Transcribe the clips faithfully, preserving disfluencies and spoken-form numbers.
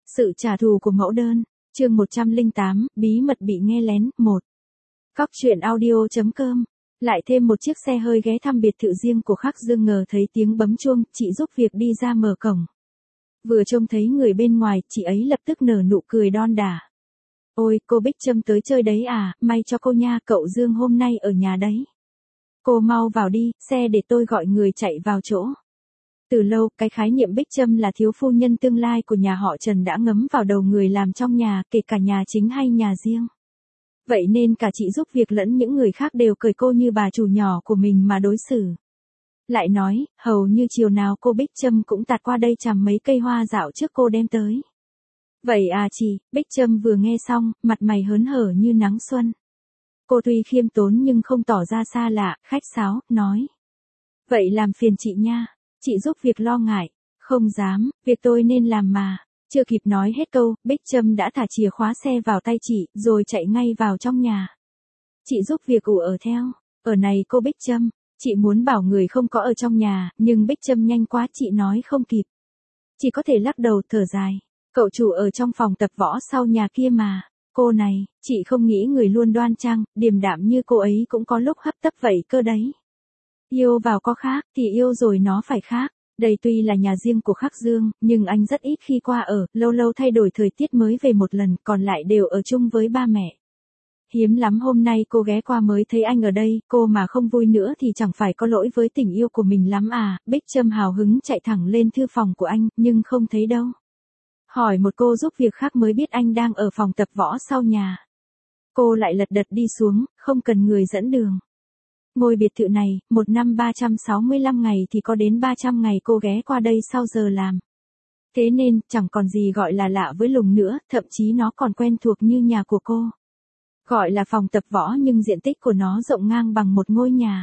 Sự trả thù của mẫu đơn, chương một trăm lẻ tám, bí mật bị nghe lén, một. Cóc truyện audio.com. Lại thêm một chiếc xe hơi ghé thăm biệt thự riêng của Khắc Dương, ngờ thấy tiếng bấm chuông, chị giúp việc đi ra mở cổng. Vừa trông thấy người bên ngoài, chị ấy lập tức nở nụ cười đon đả. Ôi, cô Bích Trâm tới chơi đấy à, may cho cô nha, cậu Dương hôm nay ở nhà đấy. Cô mau vào đi, xe để tôi gọi người chạy vào chỗ. Từ lâu, cái khái niệm Bích Trâm là thiếu phu nhân tương lai của nhà họ Trần đã ngấm vào đầu người làm trong nhà, kể cả nhà chính hay nhà riêng. Vậy nên cả chị giúp việc lẫn những người khác đều cười cô như bà chủ nhỏ của mình mà đối xử. Lại nói, hầu như chiều nào cô Bích Trâm cũng tạt qua đây chằm mấy cây hoa dạo trước cô đem tới. Vậy à chị, Bích Trâm vừa nghe xong, mặt mày hớn hở như nắng xuân. Cô tuy khiêm tốn nhưng không tỏ ra xa lạ, khách sáo, nói. Vậy làm phiền chị nha, chị giúp việc lo ngại. Không dám, việc tôi nên làm mà. Chưa kịp nói hết câu, Bích Trâm đã thả chìa khóa xe vào tay chị, rồi chạy ngay vào trong nhà. Chị giúp việc ủ ở theo. Ở này cô Bích Trâm, chị muốn bảo người không có ở trong nhà, nhưng Bích Trâm nhanh quá chị nói không kịp. Chỉ có thể lắc đầu thở dài. Cậu chủ ở trong phòng tập võ sau nhà kia mà. Cô này, chị không nghĩ người luôn đoan trang, điềm đạm như cô ấy cũng có lúc hấp tấp vậy cơ đấy. Yêu vào có khác, thì yêu rồi nó phải khác. Đây tuy là nhà riêng của Khắc Dương, nhưng anh rất ít khi qua ở, lâu lâu thay đổi thời tiết mới về một lần, còn lại đều ở chung với ba mẹ. Hiếm lắm hôm nay cô ghé qua mới thấy anh ở đây, cô mà không vui nữa thì chẳng phải có lỗi với tình yêu của mình lắm à. Bích Trâm hào hứng chạy thẳng lên thư phòng của anh, nhưng không thấy đâu. Hỏi một cô giúp việc khác mới biết anh đang ở phòng tập võ sau nhà. Cô lại lật đật đi xuống, không cần người dẫn đường. Ngôi biệt thự này, một năm ba trăm sáu mươi lăm ngày thì có đến ba trăm ngày cô ghé qua đây sau giờ làm. Thế nên, chẳng còn gì gọi là lạ với lùng nữa, thậm chí nó còn quen thuộc như nhà của cô. Gọi là phòng tập võ nhưng diện tích của nó rộng ngang bằng một ngôi nhà.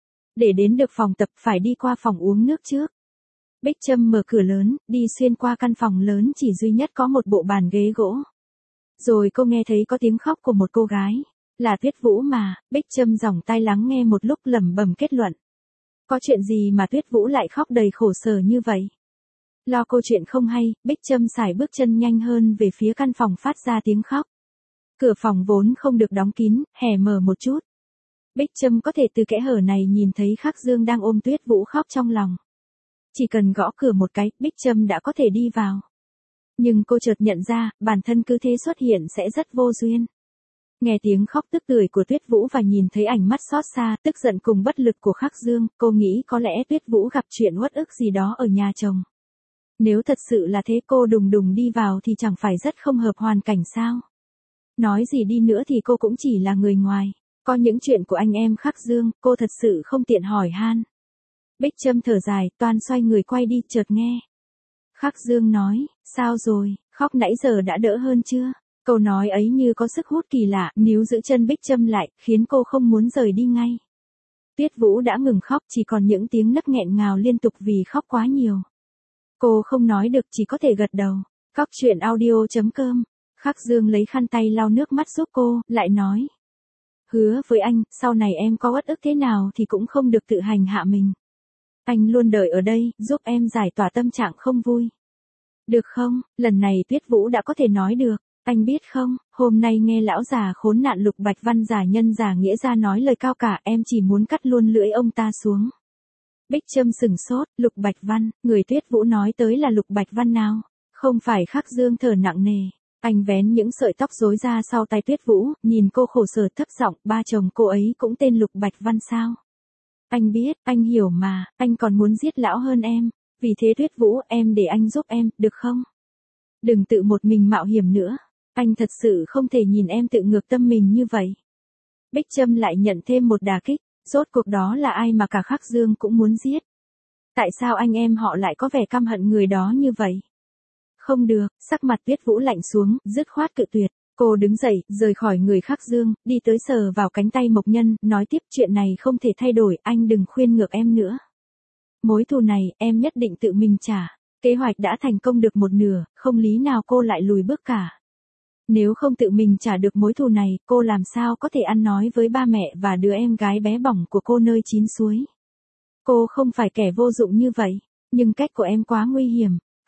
Để đến được phòng tập phải đi qua phòng uống nước trước. Bích Trâm mở cửa lớn, đi xuyên qua căn phòng lớn chỉ duy nhất có một bộ bàn ghế gỗ. Rồi cô nghe thấy có tiếng khóc của một cô gái. Là Tuyết Vũ mà. Bích Trâm giỏng tai lắng nghe một lúc lẩm bẩm kết luận. Có chuyện gì mà Tuyết Vũ lại khóc đầy khổ sở như vậy? Lo câu chuyện không hay, Bích Trâm sải bước chân nhanh hơn về phía căn phòng phát ra tiếng khóc. Cửa phòng vốn không được đóng kín, hé mở một chút. Bích Trâm có thể từ kẽ hở này nhìn thấy Khắc Dương đang ôm Tuyết Vũ khóc trong lòng. Chỉ cần gõ cửa một cái, Bích Trâm đã có thể đi vào. Nhưng cô chợt nhận ra, bản thân cứ thế xuất hiện sẽ rất vô duyên. Nghe tiếng khóc tức tưởi của Tuyết Vũ và nhìn thấy ánh mắt xót xa, tức giận cùng bất lực của Khắc Dương, cô nghĩ có lẽ Tuyết Vũ gặp chuyện uất ức gì đó ở nhà chồng. Nếu thật sự là thế cô đùng đùng đi vào thì chẳng phải rất không hợp hoàn cảnh sao? Nói gì đi nữa thì cô cũng chỉ là người ngoài. Có những chuyện của anh em Khắc Dương, cô thật sự không tiện hỏi han. Bích Trâm thở dài, toan xoay người quay đi, chợt nghe. Khắc Dương nói, sao rồi, khóc nãy giờ đã đỡ hơn chưa? Câu nói ấy như có sức hút kỳ lạ, níu giữ chân Bích Trâm lại, khiến cô không muốn rời đi ngay. Tuyết Vũ đã ngừng khóc, chỉ còn những tiếng nấc nghẹn ngào liên tục vì khóc quá nhiều. Cô không nói được, chỉ có thể gật đầu. Cóc truyện audio.com. Khắc Dương lấy khăn tay lau nước mắt giúp cô, lại nói. Hứa với anh, sau này em có uất ức thế nào thì cũng không được tự hành hạ mình. Anh luôn đợi ở đây, giúp em giải tỏa tâm trạng không vui. Được không? Lần này Tuyết Vũ đã có thể nói được. Anh biết không, hôm nay nghe lão già khốn nạn Lục Bạch Văn giả nhân giả nghĩa ra nói lời cao cả, em chỉ muốn cắt luôn lưỡi ông ta xuống. Bích Trâm sừng sốt, Lục Bạch Văn, người Tuyết Vũ nói tới là Lục Bạch Văn nào? Không phải. Khắc Dương thở nặng nề. Anh vén những sợi tóc rối ra sau tay Tuyết Vũ, nhìn cô khổ sở thấp giọng, ba chồng cô ấy cũng tên Lục Bạch Văn sao? Anh biết, anh hiểu mà, anh còn muốn giết lão hơn em. Vì thế Tuyết Vũ, em để anh giúp em, được không? Đừng tự một mình mạo hiểm nữa. Anh thật sự không thể nhìn em tự ngược tâm mình như vậy. Bích Trâm lại nhận thêm một đả kích, rốt cuộc đó là ai mà cả Khắc Dương cũng muốn giết. Tại sao anh em họ lại có vẻ căm hận người đó như vậy? Không được, sắc mặt Tuyết Vũ lạnh xuống, dứt khoát cự tuyệt. Cô đứng dậy, rời khỏi người Khắc Dương, đi tới sờ vào cánh tay Mộc Nhân, nói tiếp chuyện này không thể thay đổi, anh đừng khuyên ngược em nữa. Mối thù này, em nhất định tự mình trả. Kế hoạch đã thành công được một nửa, không lý nào cô lại lùi bước cả. Nếu không tự mình trả được mối thù này, cô làm sao có thể ăn nói với ba mẹ và đứa em gái bé bỏng của cô nơi chín suối. Cô không phải kẻ vô dụng như vậy, nhưng cách của em quá nguy hiểm.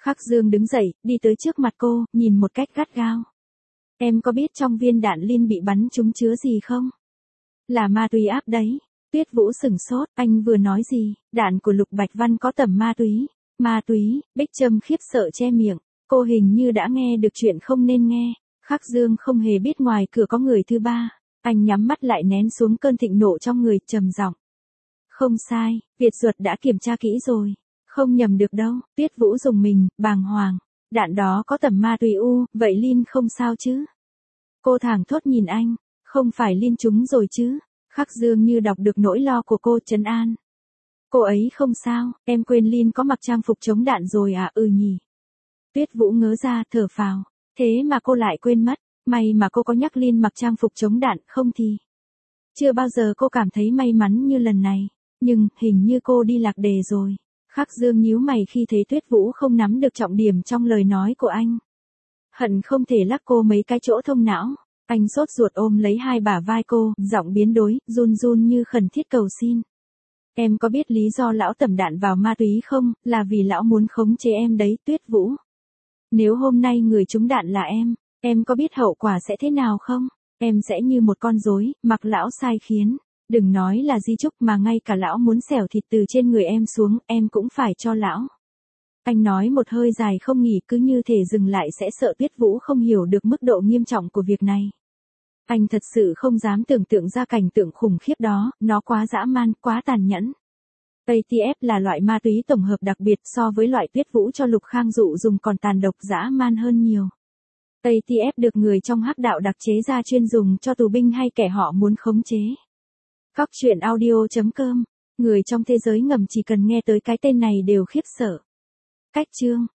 Khắc Dương đứng dậy, đi tới trước mặt cô, nhìn một cách gắt gao. Em có biết trong viên đạn Lin bị bắn trúng chứa gì không? Là ma túy áp đấy. Tuyết Vũ sửng sốt, anh vừa nói gì? Đạn của Lục Bạch Văn có tẩm ma túy. Ma túy, Bích Trâm khiếp sợ che miệng. Cô hình như đã nghe được chuyện không nên nghe. Khắc Dương không hề biết ngoài cửa có người thứ ba. Anh nhắm mắt lại nén xuống cơn thịnh nộ trong người, trầm giọng. Không sai, Việt Duật đã kiểm tra kỹ rồi. Không nhầm được đâu. Tuyết Vũ dùng mình, bàng hoàng. Đạn đó có tẩm ma túy u, vậy Lin không sao chứ? Cô thảng thốt nhìn anh. Không phải Lin trúng rồi chứ? Khắc Dương như đọc được nỗi lo của cô, trấn an. Cô ấy không sao, em quên Lin có mặc trang phục chống đạn rồi à? Ừ nhỉ. Tuyết Vũ ngớ ra, thở phào. Thế mà cô lại quên mất. May mà cô có nhắc Lin mặc trang phục chống đạn, không thì. Chưa bao giờ cô cảm thấy may mắn như lần này. Nhưng, hình như cô đi lạc đề rồi. Khắc Dương nhíu mày khi thấy Tuyết Vũ không nắm được trọng điểm trong lời nói của anh. Hận không thể lắc cô mấy cái chỗ thông não. Anh sốt ruột ôm lấy hai bả vai cô, giọng biến đổi, run run như khẩn thiết cầu xin. Em có biết lý do lão tẩm đạn vào ma túy không? Là vì lão muốn khống chế em đấy, Tuyết Vũ. Nếu hôm nay người trúng đạn là em, em có biết hậu quả sẽ thế nào không? Em sẽ như một con rối, mặc lão sai khiến. Đừng nói là di chúc mà ngay cả lão muốn xẻo thịt từ trên người em xuống, em cũng phải cho lão. Anh nói một hơi dài không nghỉ, cứ như thể dừng lại sẽ sợ Tuyết Vũ không hiểu được mức độ nghiêm trọng của việc này. Anh thật sự không dám tưởng tượng ra cảnh tượng khủng khiếp đó, nó quá dã man, quá tàn nhẫn. a tê ép là loại ma túy tổng hợp đặc biệt, so với loại Tuyết Vũ cho Lục Khang Dụ dùng còn tàn độc dã man hơn nhiều. a tê ép được người trong hắc đạo đặc chế ra chuyên dùng cho tù binh hay kẻ họ muốn khống chế. Cóc truyện audio chấm com. Người trong thế giới ngầm chỉ cần nghe tới cái tên này đều khiếp sợ. Cách chương